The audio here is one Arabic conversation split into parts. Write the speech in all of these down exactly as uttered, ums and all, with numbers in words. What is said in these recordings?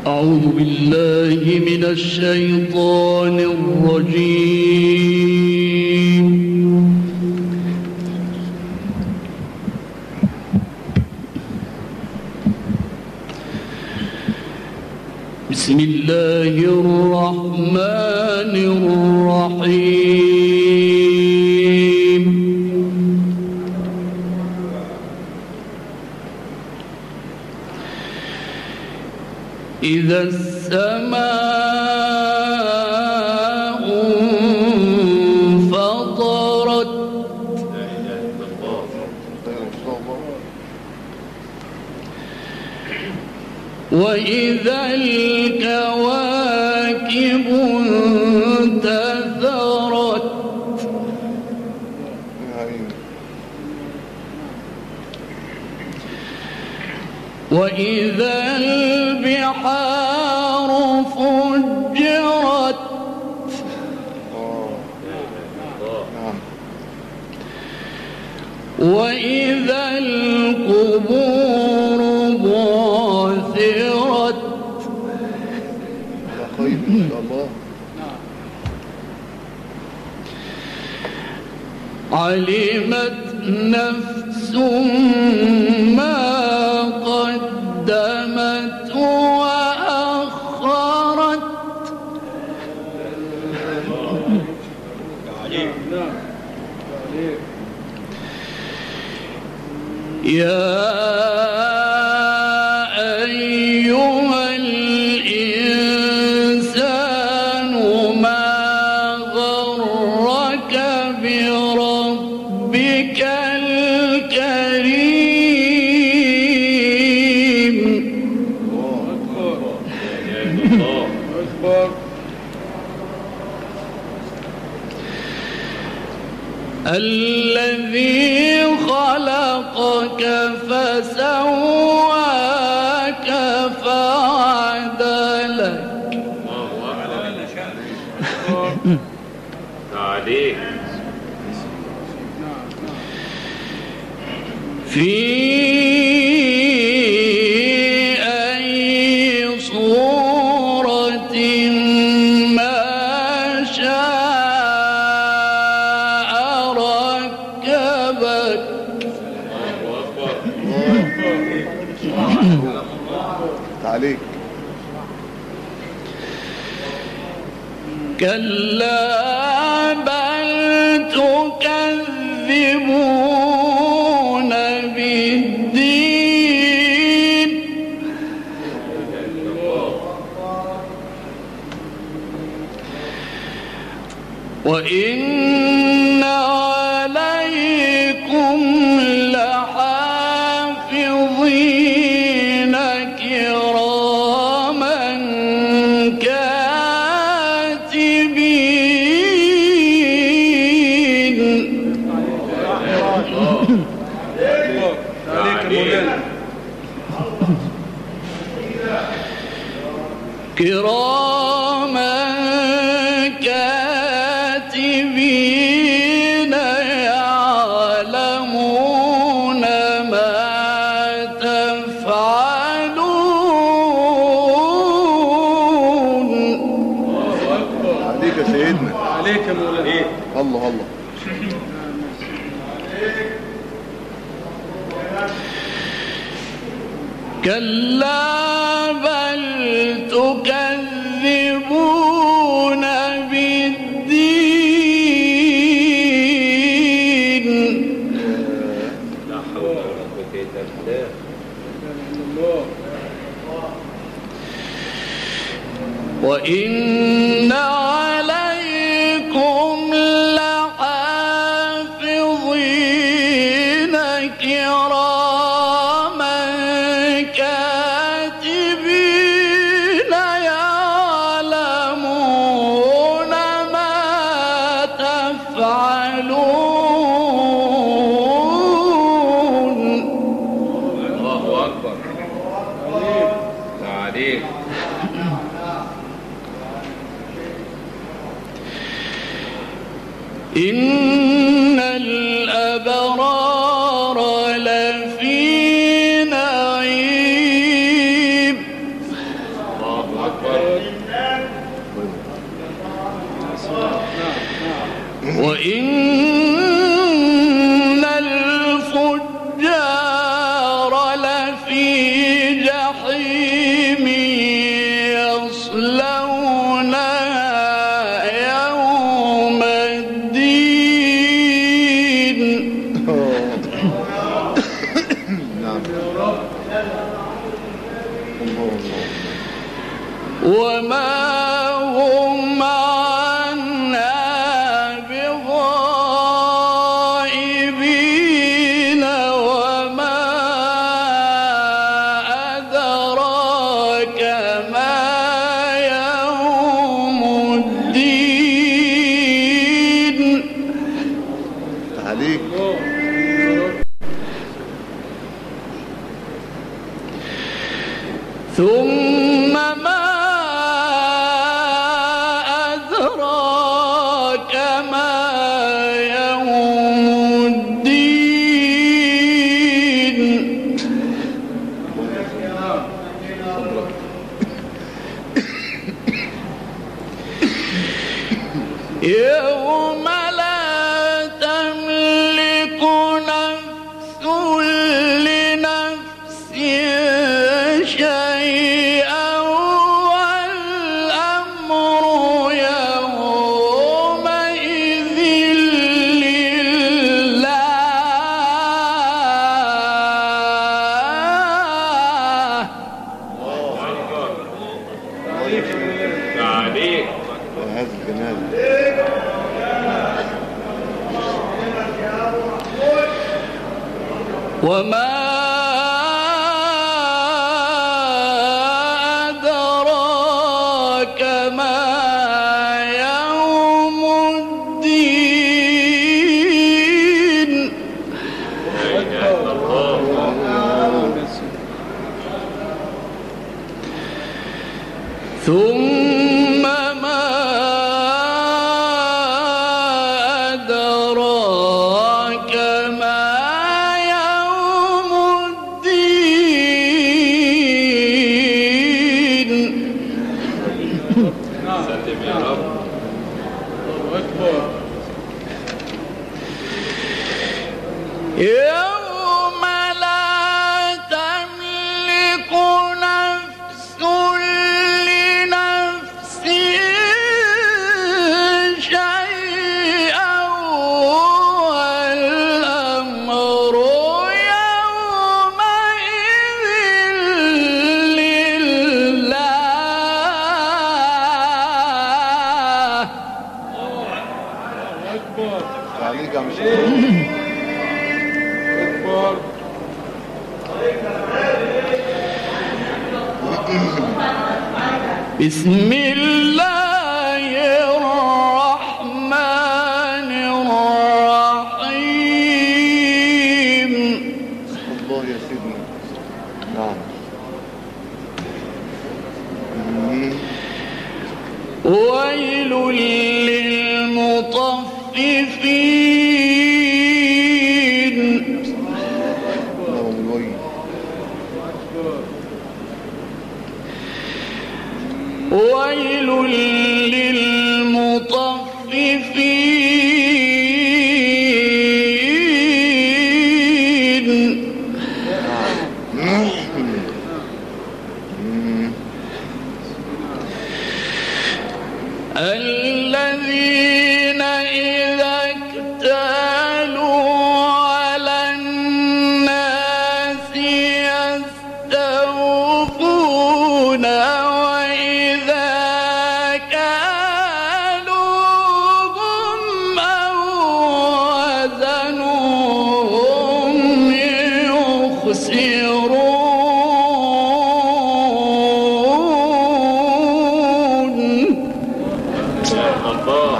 أعوذ بالله من الشيطان الرجيم. بسم الله الرحمن الرحيم. إذا السماء انفطرت وإذا الكواكب انتثرت وإذا البحار فجرت وإذا القبور بعثرت علمت نفس ما قدمت وأخرت يا أيها الإنسان ما غرك بربك الكريم الذي خلقك فسواك فعدلك في أي صورة ما شاء ركبك عليك. كلا بل تكذبون بالدين وإن عليكم لحافظين كراما كاتبين كراما كاتبين يعلمون ما تفعلون. عليك يا سيدنا. عليك يا مولانا. الله الله. كلا بل تكذبون بالدين لا حول ولا قوة إلا بالله. وإن عليكم لحافظين كراما كاتبين يعلمون ما تفعلون. الله أكبر. عليك. إن الأبرار لفي نعيم في جحيم يصلونها يوم الدين نعم وما هم عنها بغائبين وما أدراك ما يوم الدين عليك ثم ما أدراك ما يوم الدين يوم لا تملك نفس لنفس شيئا والأمر يومئذ لله عليك هذا الجمال وما أدراك ما يوم الدين لا إله إلا الله ثم ما أدراك ما يوم الدين سلم يا رب يوم لا تملك نفس لنفس شيئا والأمر يومئذ لله عليك يا مشايخ بسم الله الرحمن الرحيم الله يا سيدنا نعم مم. ويل للمطففين لهم الويل ويل للمطففين مم. الذين إذا اكتالوا على الناس يستوفون وإذا كالوهم أو وزنوهم يخسرون الله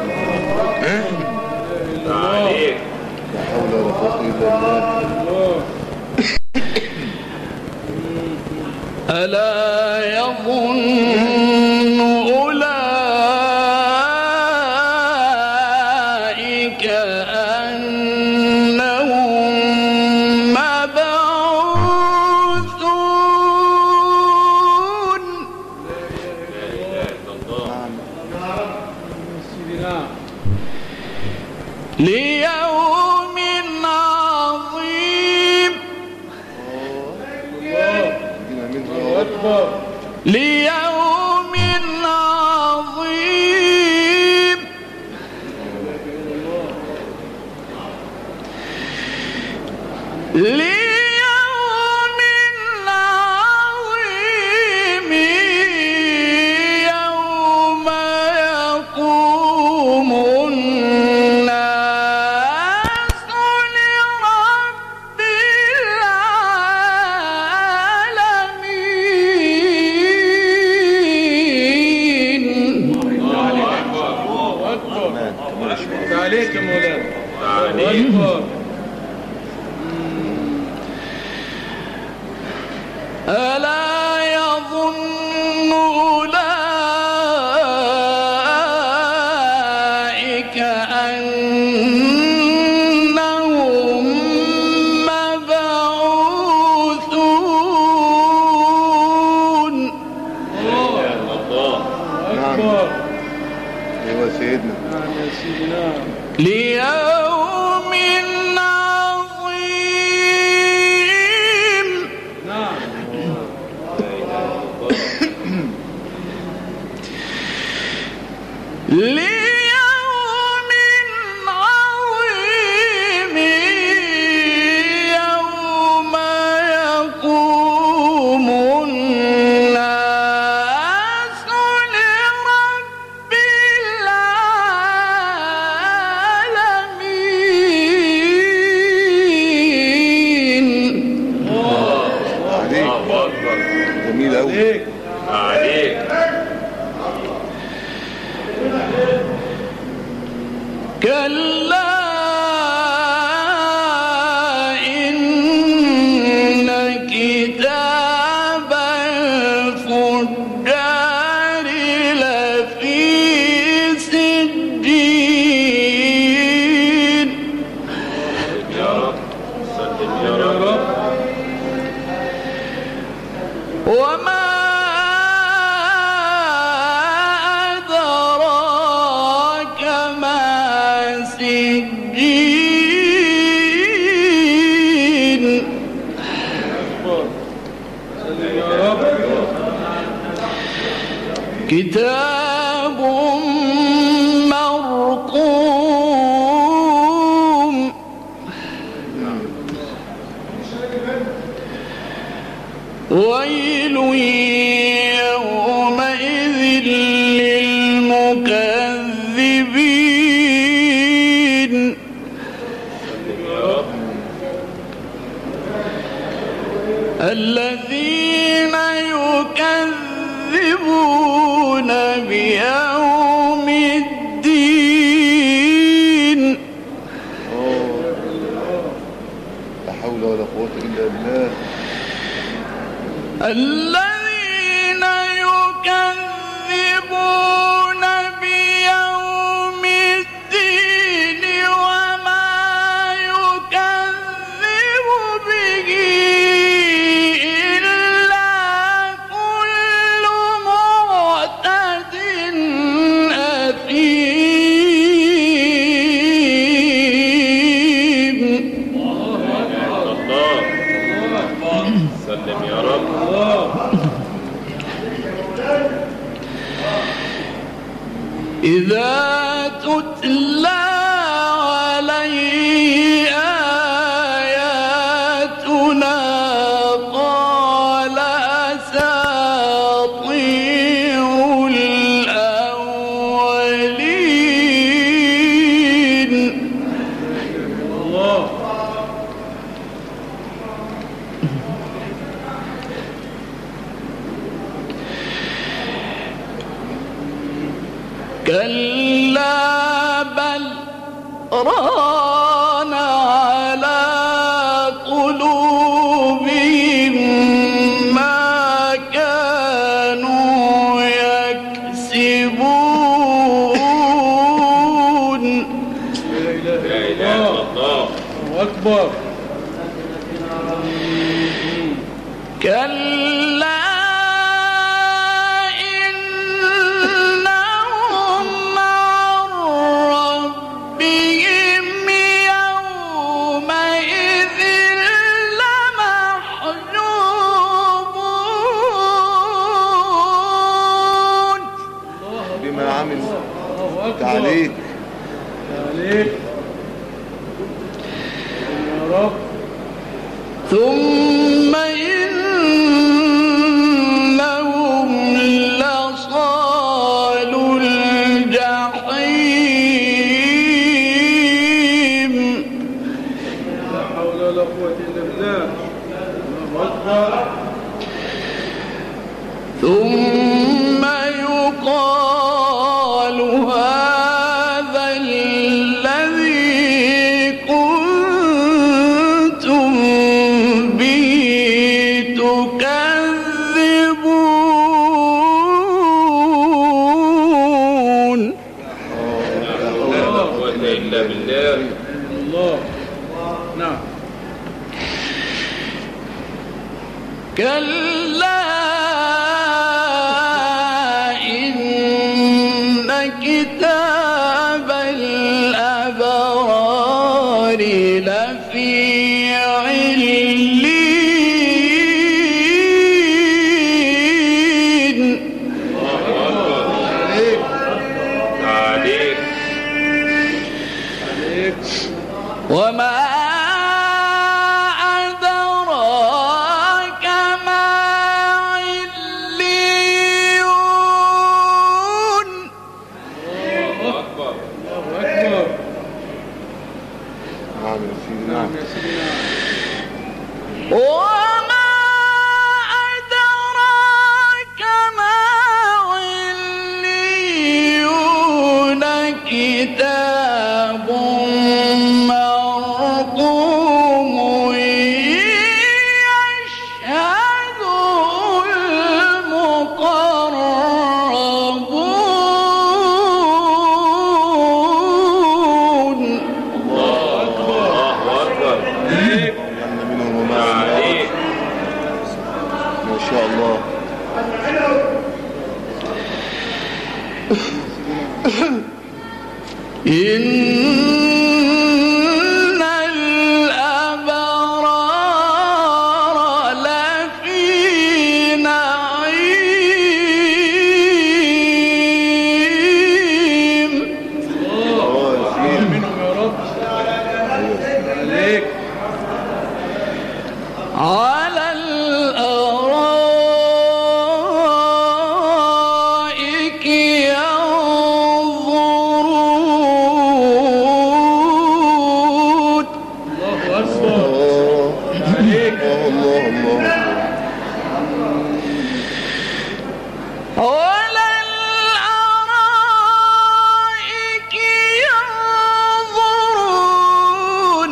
عليك لا حول ولا قوة إلا بالله ألا يظن أولئك أنهم مبعوثون لا إله إلا الله ليوم عظيم ليوم عظيم ليوم عظيم يوم يقوم الناس لرب العالمين. عليك يا مولانا. عليك. ألا يظن أولئك أنهم مبعوثون. نعم. ايوه سيدنا. نعم يا سيدنا. ليوم عظيم. نعم. ليوم عظيم يوم يقوم الناس لرب العالمين. عليك. الله أكبر. جميل قوي. عليك. عليك. كلا إن كتاب الفجار لفي سجين. يا رب. سلم يا يا رب. رب. وما أدراك ما سجين. سلم يا رب. كتاب مرقوم ويل يومئذ للمكذبين. الذين يكذبون بيوم الدين. لا حول ولا قوة إلا بالله. الذين يكذبون بيوم الدين وما يكذب به إلا كل معتد أثيم. الله. سلم يا رب. إذا تتلى عليه آياتنا قال أساطير الأولين. الله. كلا بل ران على قلوبهم ما كانوا يكسبون. لا إله لا إلا إله إلا الله. الله. الله أكبر. كلا إنهم عن ربهم يومئذ لمحجوبون. أكبر. عليك. عليك. يا رب. ثم إنهم لصالوا الجحيم. لا حول ولا قوة إلا بالله. الله أكبر. ثم يقال هذا الذي كنتم به تكذبون. لا قوة إلا بالله. الله. نعم. كلا إن كتاب الأبرار لفي عليين. عليك. عليك. عليك. وما أدراك ما عليون. الله أكبر. الله أكبر. نعم يا سيدي. نعم نعم. يا سيدنا. وما أدراك ما عليون. كتاب مرقوم يشهده المقربون. الله أكبر. عليك. أن منهم وما عليك. ما شاء الله. إن الأبرار لفي نعيم. اه يا سيدي. منهم يا رب. عليك. على الأرائك ينظرون. الله أكبر. الله. عليك. الله الله الله. على الأرائك ينظرون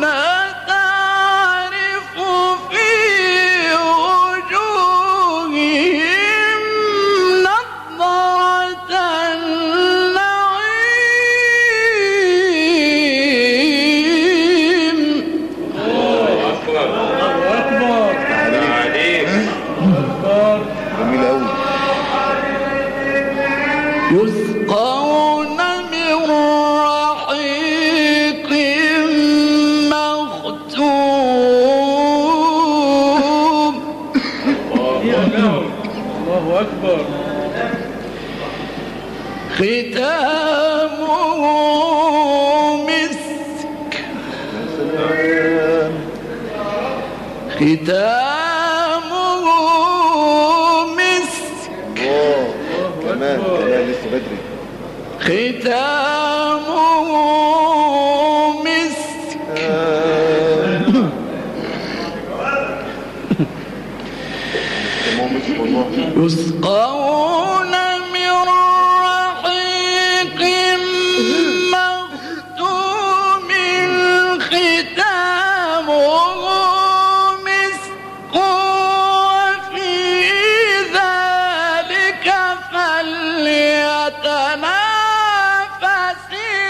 تعرف في وجوههم نضرة النعيم. الله أكبر. الله أكبر. عليك. أكبر. جميل أوي. يسقون من رحيق مختوم. هي لهم. الله أكبر. ختامه مسك. سلام. ختامه مسك. الله. كمان كمان لسه بدري. ختامه مسك. آه. تمام مسك والله. يسقون من رحيق مختوم ختامه مسك وفي ذلك فليتنافس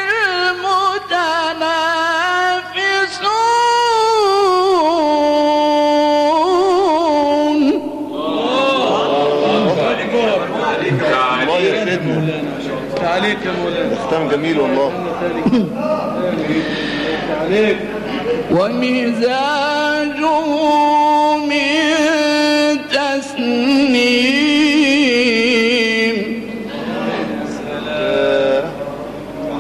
المتنافسون. الله يا سيدنا. عليك يا مولانا. ختام جميل والله. عليك. ومزاجه من تسنيم. آه.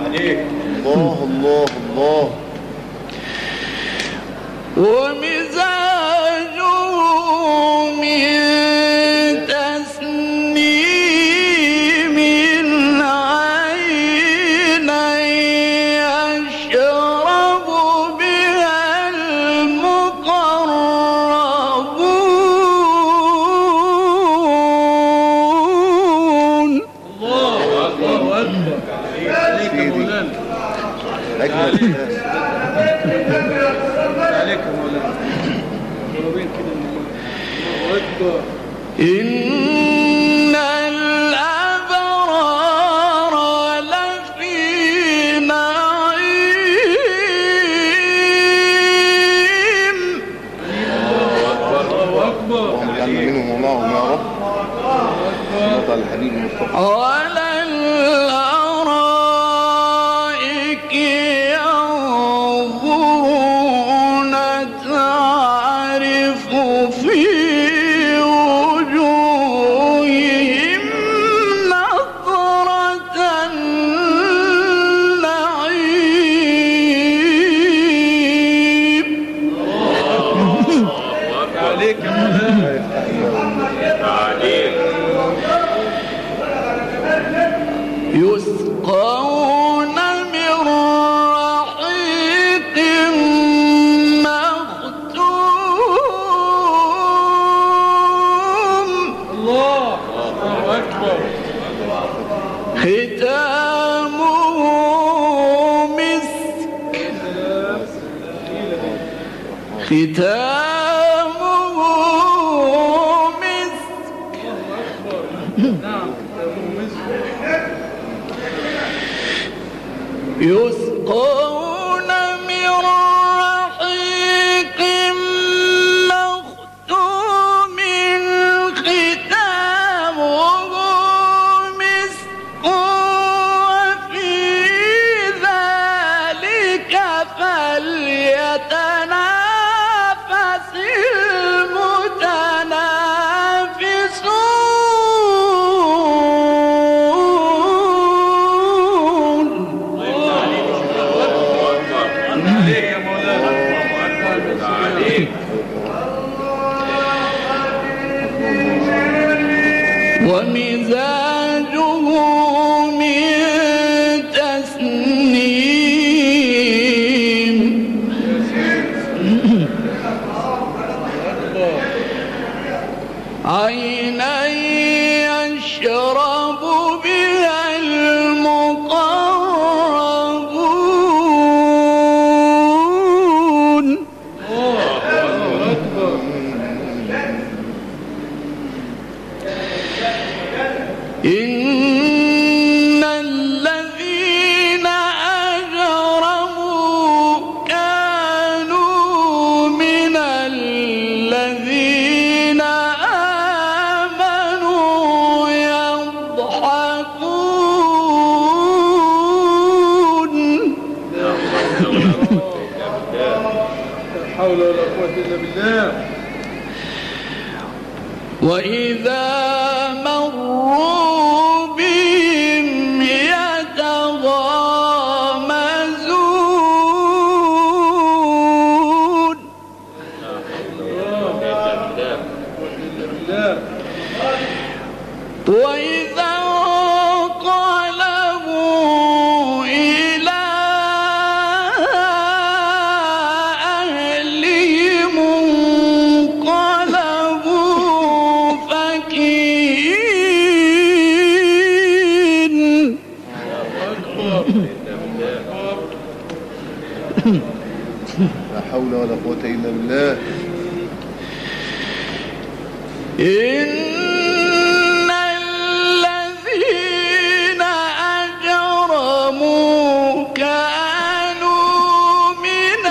إن الأبرار لفي نعيم. الله أكبر. اللهم اجعلنا منهم اللهم يا رب. صلى على الحبيب المصطفى. على الأرائك ينظرون تعرف في وجوههم نظرة النعيم. عليك يا مولانا. عليك. يسقون من رحيق مختوم. الله أكبر. ختامه مسك. ختامه مسك. نعم. يسقون من رحيق مختوم ختامه مسك وفي ذلك فليتنافس المتنافسون. عليك يا مولانا. عليك. ومزاجه من تسنيم. عينا يشرب بها المقربون. إن الذين أجرموا كانوا من الذين آمنوا يضحكون. لا حول ولا قوة إلا بالله. وإذا مروا بهم يتغامزون. وإذا انقلبوا إلى أهلهم انقلبوا فكهين. لا حول ولا قوة إلا بالله. إن الذين أجرموا كانوا من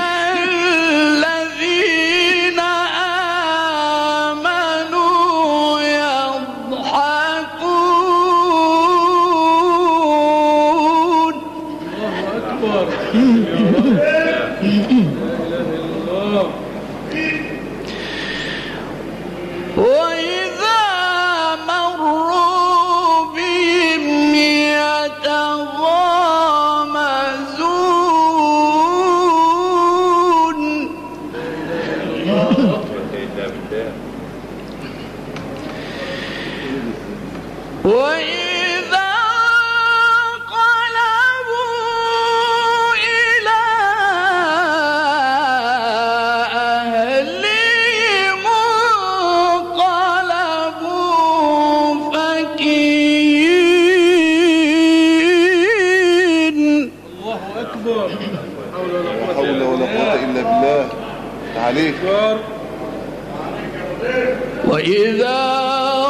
الذين آمنوا يضحكون. أكبر. وإذا مروا بهم يتغامزون. وإذا انقلبوا إلى أهلهم انقلبوا فكهين. الله أكبر. لا حول ولا قوة إلا بالله. عليك. وإذا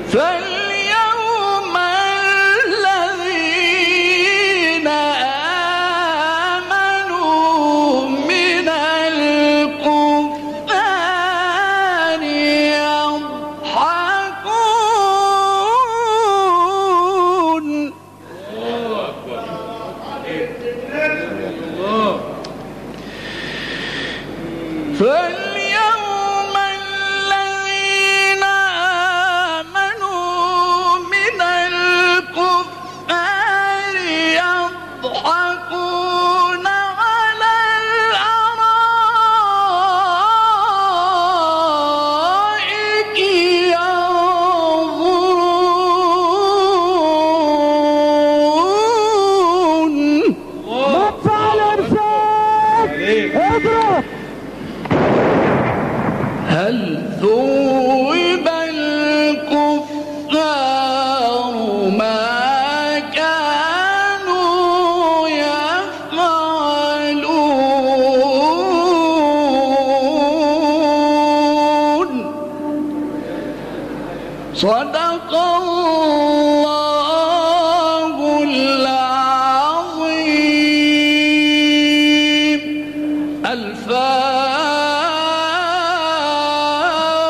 فاليوم الذين آمنوا من الكفار يضحكون. فاليوم الذين آمنوا من الكفار يضحكون على الأرائك ينظرون. مدفع الارشاد اضرب. هل ثوب الكفار ما كانوا يفعلون. صدق الله العظيم.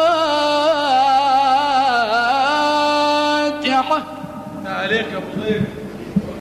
الفاتحة. عليك يا ابو ضيف.